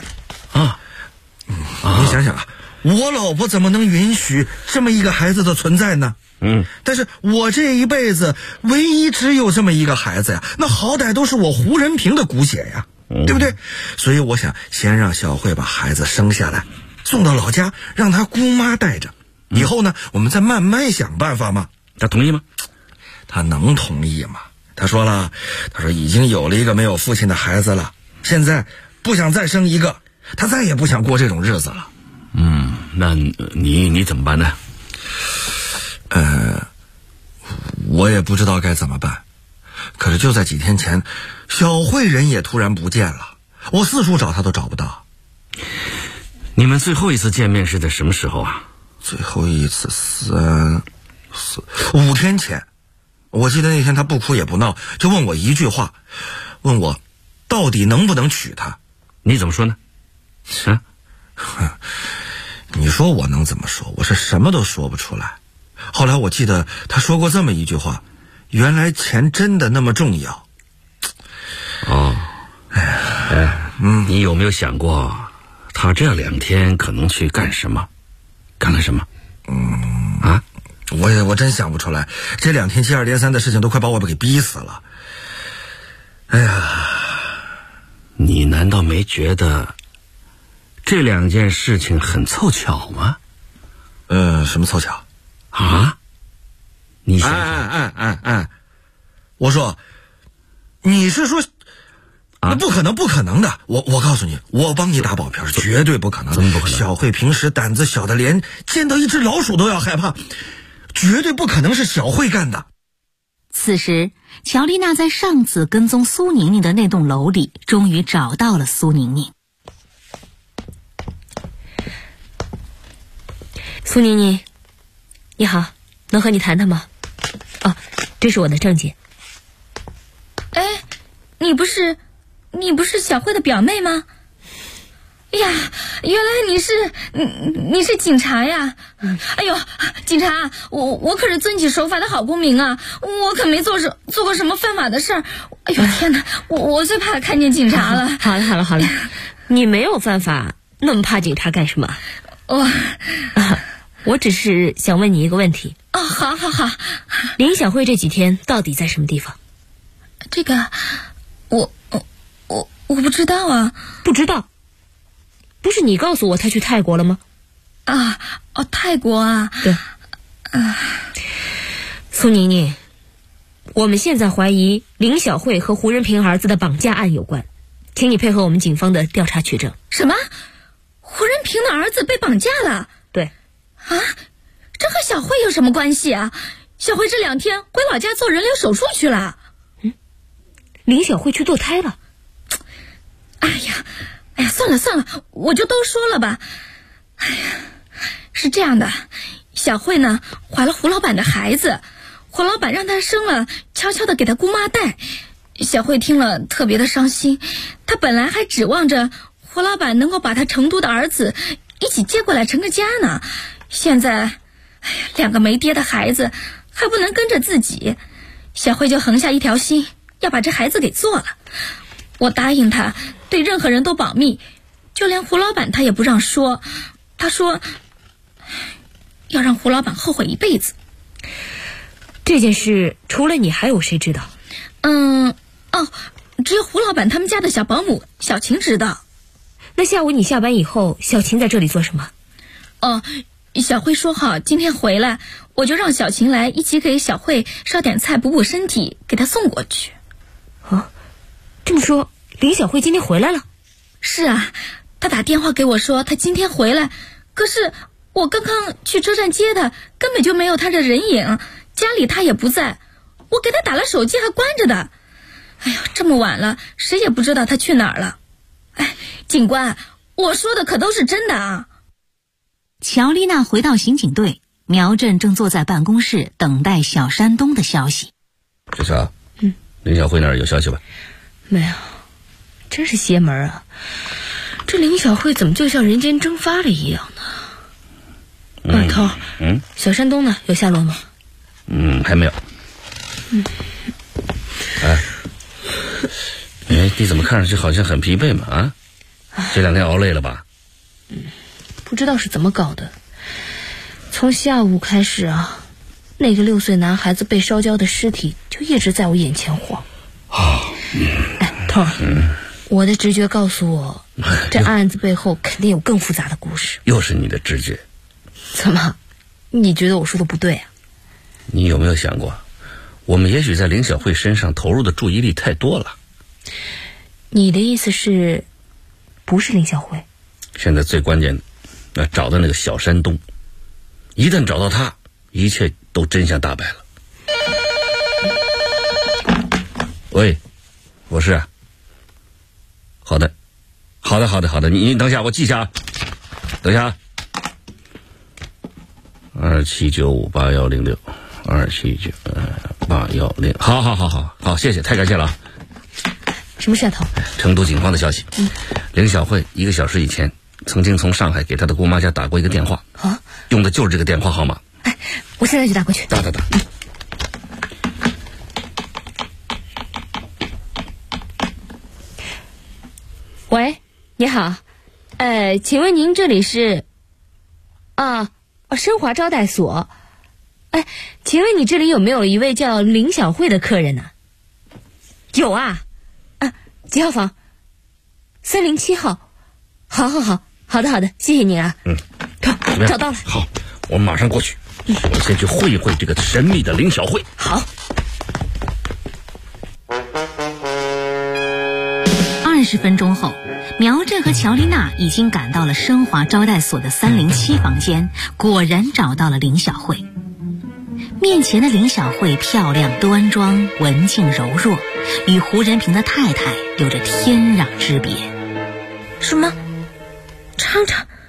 你想想啊，我老婆怎么能允许这么一个孩子的存在呢？但是我这一辈子唯一只有这么一个孩子呀，那好歹都是我胡仁平的骨血呀，对不对？所以我想先让小慧把孩子生下来，送到老家，让她姑妈带着。以后呢，我们再慢慢想办法嘛。 他同意吗？ 他能同意吗？他说了，他说已经有了一个没有父亲的孩子了，现在不想再生一个，他再也不想过这种日子了。 那你怎么办呢？ 我也不知道该怎么办。可是就在几天前，小慧人也突然不见了，我四处找她都找不到。 你们最后一次见面是在什么时候啊？ 最后一次5天前。我记得那天他不哭也不闹，就问我一句话，问我到底能不能娶她。 你怎么说呢？ 你说我能怎么说？我是什么都说不出来。后来我记得他说过这么一句话，原来钱真的那么重要。 你有没有想过他这2天可能去干什么？干了什么？ 我真想不出来，这2天接二连三的事情都快把我给逼死了。 你难道没觉得这2件事情很凑巧吗？ 什么凑巧？ 你想想。 我说，你是说不可能，不可能的。我告诉你，我帮你打保票，是绝对不可能。 怎么不可能？ 小慧平时胆子小的连见到一只老鼠都要害怕，绝对不可能是小慧干的。 此时，乔丽娜在上次跟踪苏宁宁的那栋楼里，终于找到了苏宁宁。 苏宁宁，你好，能和你谈谈吗？这是我的证件。 你不是小慧的表妹吗？哎呀，原来你是警察呀！哎呦，警察，我可是遵纪守法的好公民啊，我可没做过什么犯法的事儿。哎呦天哪，我最怕看见警察了。 好了，你没有犯法，那么怕警察干什么？我只是想问你一个问题。 好。 林小慧这几天到底在什么地方？ 这个，我不知道啊。 不知道？不是你告诉我她去泰国了吗？ 泰国啊。 对。苏宁宁，我们现在怀疑林小慧和胡仁平儿子的绑架案有关，请你配合我们警方的调查取证。 什么？胡仁平的儿子被绑架了？ 对。 这和小慧有什么关系啊？小慧这2天回老家做人流手术去了。 林小慧去堕胎了？ 哎呀，算了，我就都说了吧。是这样的，小慧呢怀了胡老板的孩子，胡老板让她生了，悄悄的给她姑妈带。小慧听了特别的伤心，她本来还指望着胡老板能够把她成都的儿子一起接过来成个家呢。现在2个没爹的孩子还不能跟着自己，小慧就横下一条心，要把这孩子给做了。我答应她对任何人都保密，就连胡老板她也不让说。 他说要让胡老板后悔一辈子。 这件事除了你还有谁知道？ 只有胡老板他们家的小保姆小琴知道。 那下午你下班以后，小琴在这里做什么？ 小慧说好今天回来，我就让小琴来一起给小慧烧点菜补补身体，给她送过去。 这么说林小慧今天回来了？ 是啊，她打电话给我说她今天回来，可是我刚刚去车站接她，根本就没有她的人影，家里她也不在，我给她打了手机还关着的。哎呀，这么晚了，谁也不知道她去哪儿了。警官，我说的可都是真的啊。 乔丽娜回到刑警队，苗振正坐在办公室等待小山东的消息。 这啥？林小慧那儿有消息吧？ 没有，真是邪门啊！这林小慧怎么就像人间蒸发了一样呢？头，小山东呢？有下落吗？ 还没有。你怎么看上去好像很疲惫嘛？这2天熬累了吧？ 不知道是怎么搞的，从下午开始那个6岁男孩子被烧焦的尸体就一直在我眼前晃。头儿，我的直觉告诉我，这案子背后肯定有更复杂的故事。 又是你的直觉？ 怎么？你觉得我说的不对啊？ 你有没有想过，我们也许在林小慧身上投入的注意力太多了？ 你的意思是，不是林小慧？ 现在最关键的，找到那个小山东，一旦找到他，一切都真相大白了。喂，我是。好的，你等下，我记下。等下，2795816，2798110，好，谢谢，太感谢了。 什么事啊，头？ 成都警方的消息，林小慧1个小时以前曾经从上海给她的姑妈家打过一个电话，用的就是这个电话号码。 我现在就打过去。 打。 喂，你好，请问您这里是？升华招待所。请问你这里有没有一位叫林小慧的客人呢？有啊。几号房？307号。好的，谢谢您啊。找到了。 好，我马上过去。我先去会一会这个神秘的林小慧。 好。 20分钟后，苗振和乔丽娜已经赶到了升华招待所的307房间，果然找到了林小慧。面前的林小慧漂亮端庄，文静柔弱，与胡仁平的太太有着天壤之别。 什么？昌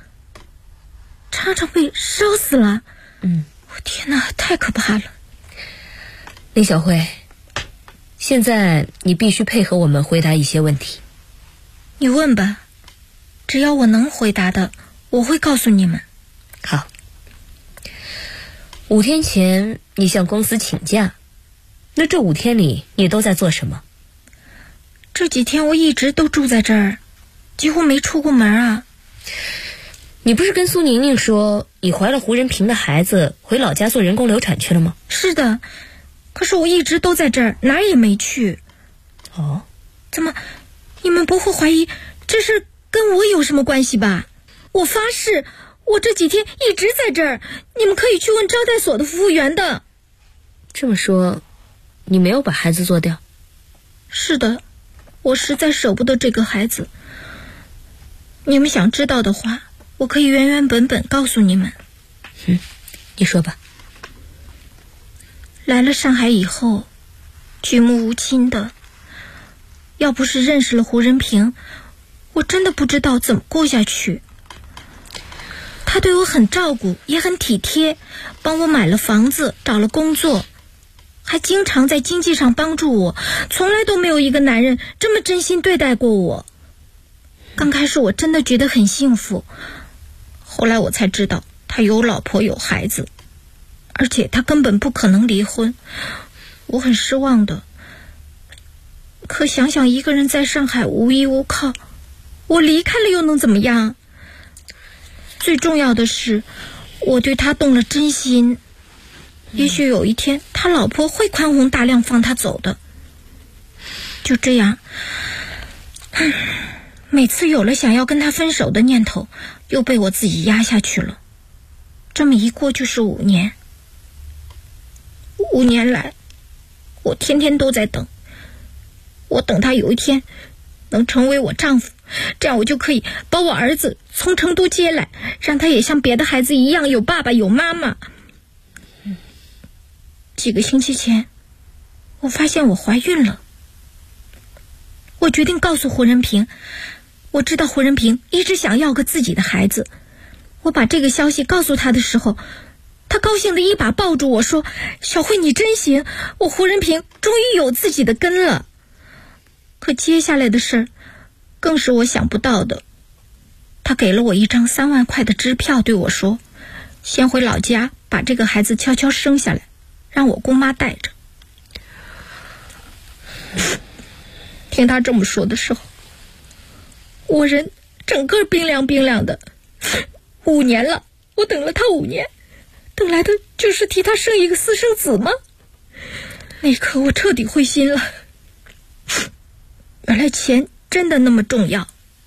昌被烧死了？我天哪，太可怕了！ 林小慧，现在你必须配合我们回答一些问题。 你问吧，只要我能回答的，我会告诉你们。 好。5天前你向公司请假，那这5天里你都在做什么？ 这几天我一直都住在这儿，几乎没出过门啊。 你不是跟苏宁宁说你怀了胡仁平的孩子，回老家做人工流产去了吗？ 是的，可是我一直都在这儿，哪儿也没去。怎么？你们不会怀疑这事跟我有什么关系吧？我发誓，我这几天一直在这儿，你们可以去问招待所的服务员的。 这么说，你没有把孩子做掉？ 是的，我实在舍不得这个孩子。你们想知道的话，我可以原原本本告诉你们。 你说吧。 来了上海以后，举目无亲的。要不是认识了胡仁平，我真的不知道怎么过下去。他对我很照顾，也很体贴，帮我买了房子，找了工作，还经常在经济上帮助我，从来都没有一个男人这么真心对待过我。刚开始我真的觉得很幸福，后来我才知道他有老婆有孩子，而且他根本不可能离婚，我很失望的。可想想一个人在上海无依无靠，我离开了又能怎么样？ 最重要的是，我对他动了真心。也许有一天，他老婆会宽宏大量放他走的。就这样，每次有了想要跟他分手的念头，又被我自己压下去了。这么一过就是5年。5年来，我天天都在等。我等他有一天能成为我丈夫，这样我就可以把我儿子从成都接来，让他也像别的孩子一样有爸爸有妈妈。几个星期前，我发现我怀孕了。我决定告诉胡仁平，我知道胡仁平一直想要个自己的孩子。我把这个消息告诉他的时候，他高兴地一把抱住我说：“小慧，你真行，我胡仁平终于有自己的根了。”可接下来的事儿更是我想不到的。他给了我一张3万块的支票，对我说：“先回老家把这个孩子悄悄生下来，让我姑妈带着。”听他这么说的时候，我人整个冰凉冰凉的。5年了，我等了他5年，等来的就是替他生一个私生子吗？那一刻我彻底灰心了。原来钱真的那么重要。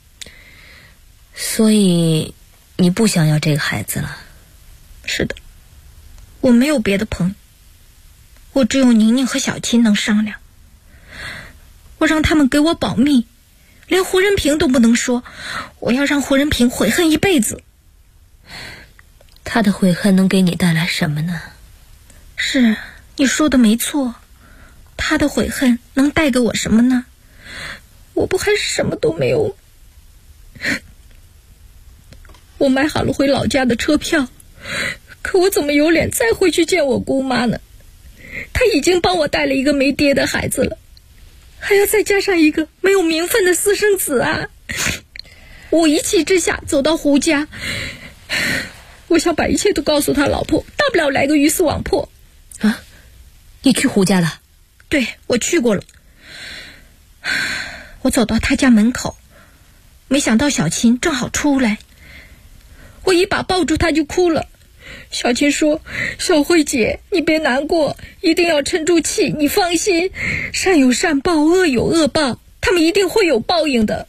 所以你不想要这个孩子了？ 是的，我没有别的朋友，我只有宁宁和小琴能商量。我让他们给我保密，连胡仁平都不能说，我要让胡仁平悔恨一辈子。 他的悔恨能给你带来什么呢？ 是，你说的没错，他的悔恨能带给我什么呢？我不还是什么都没有？我买好了回老家的车票，可我怎么有脸再回去见我姑妈呢？她已经帮我带了一个没爹的孩子了，还要再加上一个没有名分的私生子啊！我一气之下走到胡家，我想把一切都告诉他老婆，大不了来个鱼死网破。 啊，你去胡家了？ 对，我去过了。我走到他家门口，没想到小琴正好出来，我一把抱住她就哭了。小琴说：“小慧姐，你别难过，一定要沉住气，你放心，善有善报，恶有恶报，他们一定会有报应的。”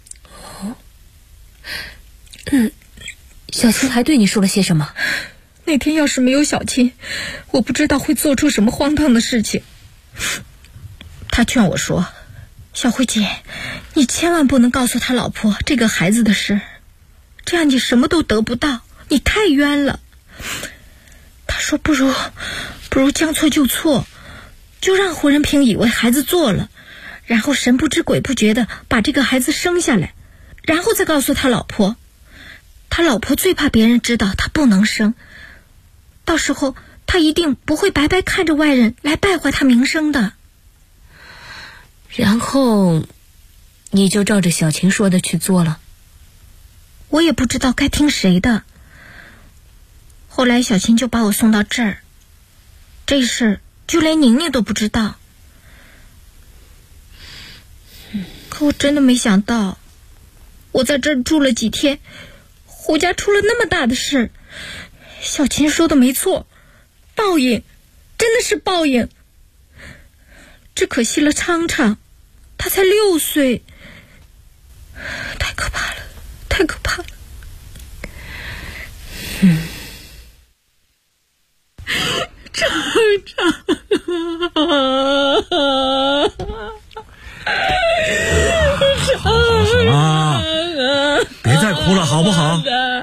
小琴还对你说了些什么？ 那天要是没有小琴，我不知道会做出什么荒唐的事情。他劝我说：“小慧姐，你千万不能告诉他老婆这个孩子的事，这样你什么都得不到，你太冤了。”他说不如将错就错，就让胡仁平以为孩子做了，然后神不知鬼不觉的把这个孩子生下来，然后再告诉他老婆。他老婆最怕别人知道他不能生，到时候他一定不会白白看着外人来败坏他名声的。 然后你就照着小琴说的去做了？ 我也不知道该听谁的。后来小琴就把我送到这儿，这事就连宁宁都不知道。可我真的没想到，我在这儿住了几天，胡家出了那么大的事。小琴说的没错，报应，真的是报应。只可惜了昌昌，他才6岁，太可怕了，太可怕了。昌昌， 别再哭了好不好？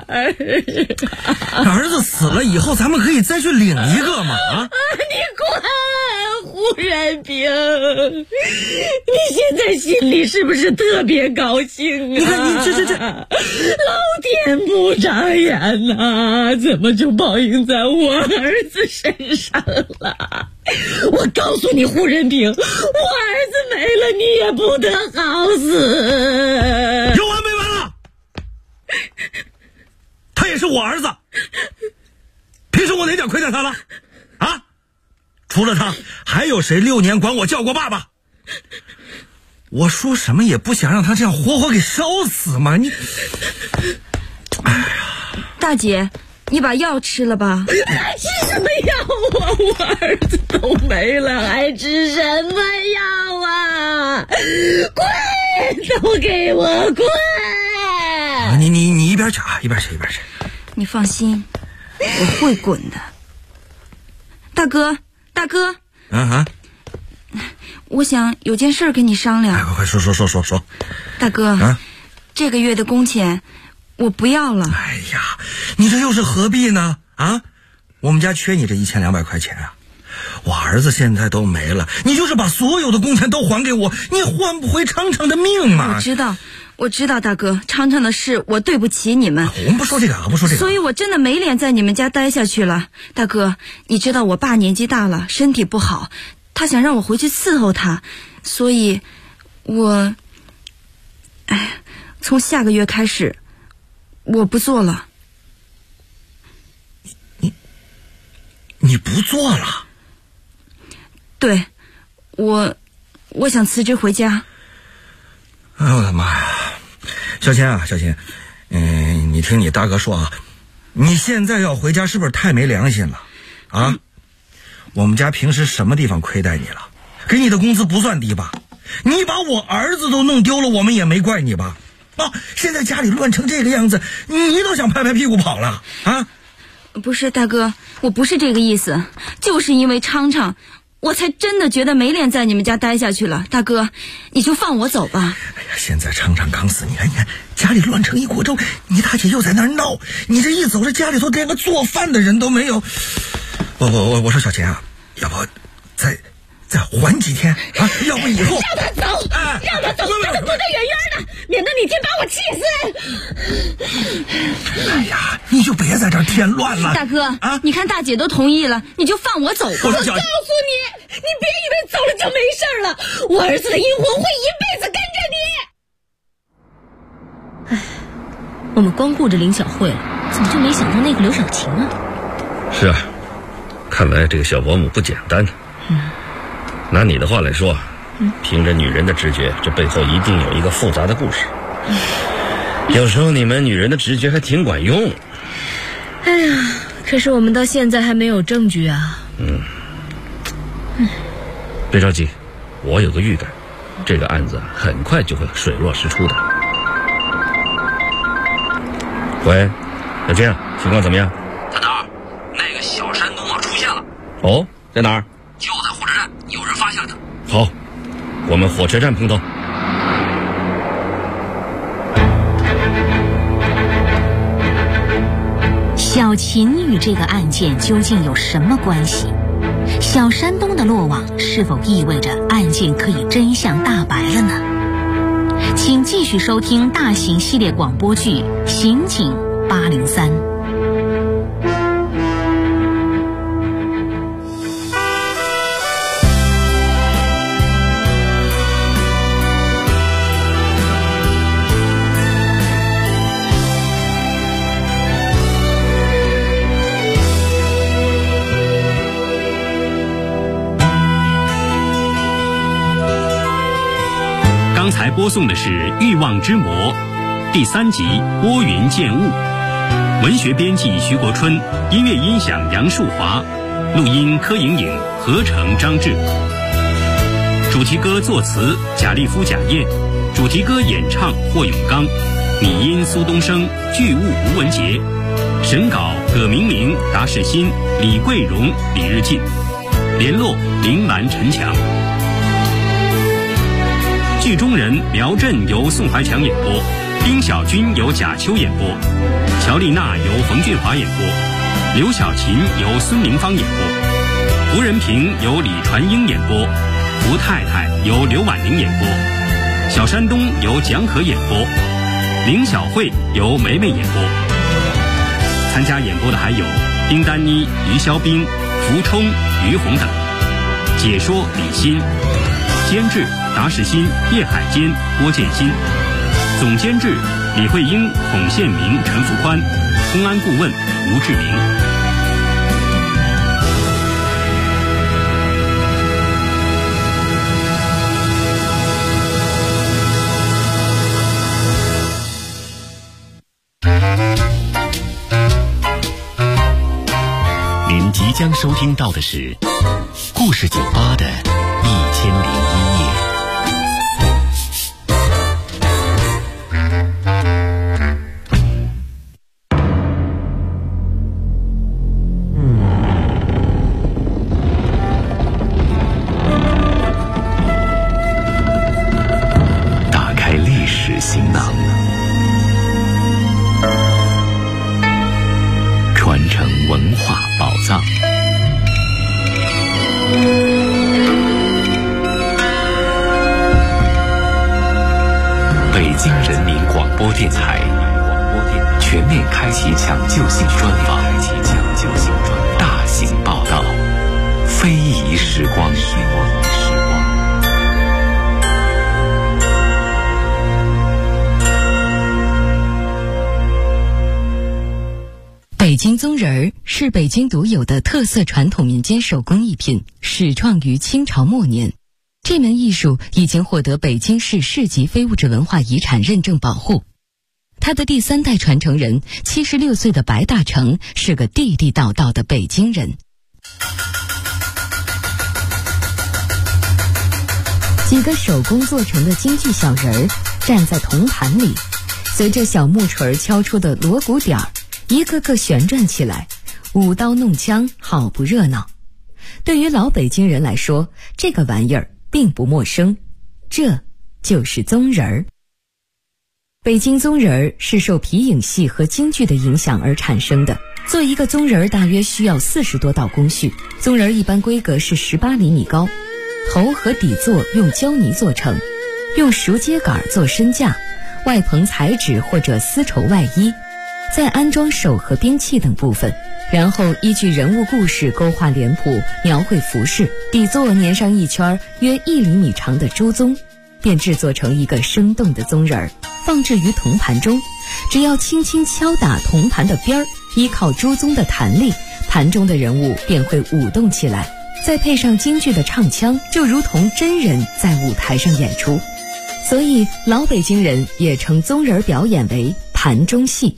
儿子死了以后，咱们可以再去领一个嘛！啊！ 你滚，胡仁平！你现在心里是不是特别高兴啊？ 你看你这， 老天不长眼呐，怎么就报应在我儿子身上了？我告诉你，胡仁平，我儿子没了，你也不得好死。 有完没完了？他也是我儿子，凭什么我哪点亏待他了？啊！除了他，还有谁6年管我叫过爸爸？我说什么也不想让他这样活活给烧死吗？你，哎呀！ 大姐，你把药吃了吧？ 吃什么药啊？我儿子都没了，还吃什么药啊？滚！都给我滚！ 你一边去啊，一边去。 你放心，我会滚的。大哥，我想有件事跟你商量。 快说。 大哥，这个月的工钱我不要了。 哎呀，你这又是何必呢？啊，我们家缺你这1200块钱啊！我儿子现在都没了，你就是把所有的工钱都还给我，你换不回昌昌的命嘛！ 我知道，大哥，昌昌的事我对不起你们。 我们不说这个。 所以我真的没脸在你们家待下去了。大哥，你知道我爸年纪大了，身体不好，他想让我回去伺候他，所以从下个月开始我不做了。 你不做了？ 对，我想辞职回家。 哎呦我的妈呀！小琴，你听你大哥说啊，你现在要回家是不是太没良心了啊？我们家平时什么地方亏待你了？给你的工资不算低吧？你把我儿子都弄丢了，我们也没怪你吧？啊，现在家里乱成这个样子，你都想拍拍屁股跑了啊？ 不是大哥，我不是这个意思，就是因为昌昌，我才真的觉得没脸在你们家待下去了。大哥，你就放我走吧。 哎呀，现在昌昌刚死，你看家里乱成一锅粥，你大姐又在那儿闹，你这一走，这家里头连个做饭的人都没有。我说小琴啊，要不再缓几天啊？要不以后让他走，让他走，让他躲得远远的，免得哪天把我气死。哎呀，你就别在这儿添乱了。 大哥啊，你看大姐都同意了，你就放我走吧。 我告诉你，你别以为走了就没事了，我儿子的阴魂会一辈子跟着你。 哎，我们光顾着林小慧了，怎么就没想到那个刘小琴啊？ 是啊，看来这个小保姆不简单呢。拿你的话来说，凭着女人的直觉，这背后一定有一个复杂的故事。有时候你们女人的直觉还挺管用。 哎呀，可是我们到现在还没有证据啊。 别着急，我有个预感，这个案子很快就会水落石出的。喂，小军，情况怎么样？ 大头，那个小山东出现了。 哦，在哪儿？ 就在火车站，有人发现了他。 好，我们火车站碰头。 小琴与这个案件究竟有什么关系？小山东的落网是否意味着案件可以真相大白了呢？请继续收听大型系列广播剧《刑警803》。 刚才播送的是《欲望之魔》第3集《拨云见雾》，文学编辑徐国春，音乐音响杨树华，录音柯莹莹，合成张志。主题歌作词贾立夫、贾燕，主题歌演唱霍永刚，拟音苏东升，剧务吴文杰，审稿葛明明、达世新、李桂荣、李日进，联络林兰、陈强。剧中人苗震由宋怀强演播，丁小军由贾秋演播，乔丽娜由冯俊华演播，刘晓琴由孙明芳演播，胡仁平由李传英演播，胡太太由刘婉玲演播，小山东由蒋可演播，林小慧由梅梅演播。参加演播的还有丁丹妮、于肖冰、福冲、于红等。解说李欣，监制达世新、叶海坚、郭建新，总监制李慧英、孔宪明、陈福宽，公安顾问吴志明。 即将收听到的是故事酒吧的1001夜。打开历史行囊，传承文化宝藏。北京人民广播电台全面开启抢救性专访，大型报道，非遗时光。 北京宗人儿是北京独有的特色传统民间手工艺品，始创于清朝末年。这门艺术已经获得北京市市级非物质文化遗产认证保护。他的第3代传承人76岁的白大成是个地地道道的北京人。几个手工做成的京剧小人儿站在铜盘里，随着小木锤敲出的锣鼓点儿，一个个旋转起来，舞刀弄枪，好不热闹。对于老北京人来说，这个玩意儿并不陌生，这就是宗人儿。北京宗人儿是受皮影戏和京剧的影响而产生的。做一个宗人儿大约需要40多道工序，宗人儿一般规格是18厘米高，头和底座用胶泥做成，用熟秸秆做身架，外棚彩纸或者丝绸外衣，再安装手和兵器等部分，然后依据人物故事勾画脸谱，描绘服饰，底座粘上一圈约1厘米长的猪鬃，便制作成一个生动的宗人儿，放置于铜盘中。只要轻轻敲打铜盘的边儿，依靠猪鬃的弹力，盘中的人物便会舞动起来，再配上京剧的唱腔，就如同真人在舞台上演出。所以老北京人也称宗人表演为盘中戏。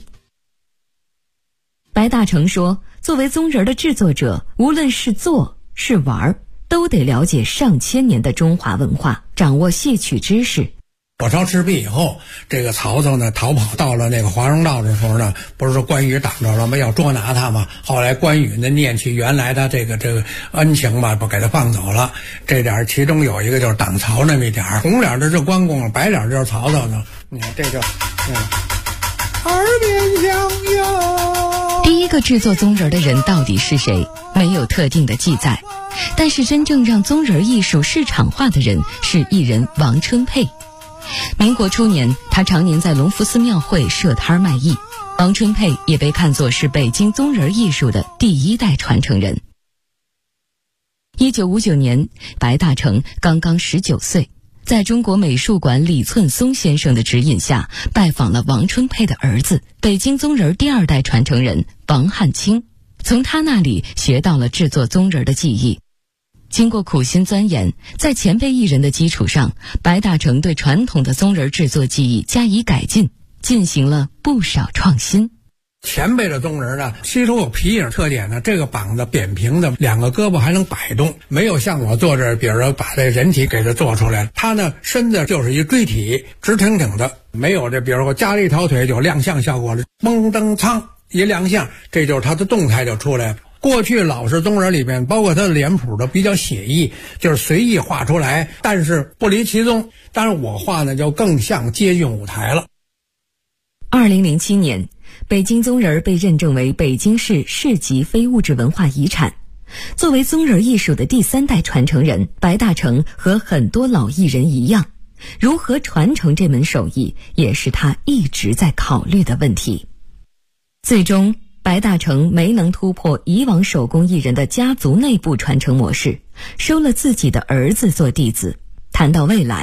白大成说，作为宗人的制作者，无论是做是玩，都得了解上千年的中华文化，掌握戏曲知识。 火烧赤壁以后，这个曹操呢逃跑到了那个华容道的时候呢，不是说关羽挡着了吗？要捉拿他嘛。后来关羽呢念起原来的这个恩情吧，不给他放走了。这点其中有一个就是挡曹那么一点，红脸的是关公，白脸就是曹操呢。你看这就耳边响哟。 第一个制作宗人的人到底是谁？没有特定的记载。但是真正让宗人艺术市场化的人是艺人王春佩。民国初年，他常年在隆福寺庙会设摊卖艺。王春佩也被看作是北京宗人艺术的第1代传承人。1959年，白大成刚刚19岁，在中国美术馆李寸松先生的指引下，拜访了王春佩的儿子，北京宗人第2代传承人王汉卿，从他那里学到了制作宗人的技艺。经过苦心钻研，在前辈艺人的基础上，白大成对传统的宗人制作技艺加以改进，进行了不少创新。 前辈的宗人呢，其中有皮影特点呢，这个膀子扁平的，2个胳膊还能摆动，没有像我做这，比如说把这人体给它做出来，它呢身子就是一锥体，直挺挺的，没有这，比如说加了一条腿有亮相效果了，蒙登苍一亮相，这就是它的动态就出来了。过去老式宗人里面，包括他的脸谱都比较写意，就是随意画出来，但是不离其宗。但是我画呢，就更像接近舞台了。 2007年，北京宗人被认证为北京市市级非物质文化遗产。作为宗人艺术的第3代传承人，白大成和很多老艺人一样，如何传承这门手艺，也是他一直在考虑的问题。最终，白大成没能突破以往手工艺人的家族内部传承模式，收了自己的儿子做弟子。谈到未来，